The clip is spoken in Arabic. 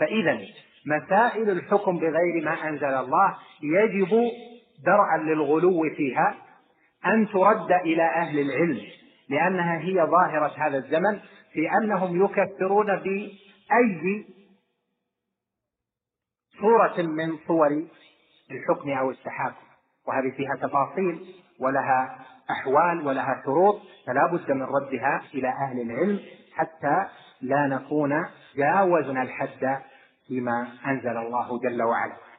فإذا مسائل الحكم بغير ما أنزل الله يجب درءا للغلو فيها أن ترد إلى أهل العلم، لأنها هي ظاهرة هذا الزمن في أنهم يكفرون بأي صورة من صور الحكم أو التحاكم، وهذه فيها تفاصيل ولها أحوال ولها شروط، فلا بد من ردها إلى أهل العلم حتى لا نكون جاوزنا الحد فيما أنزل الله جل وعلا.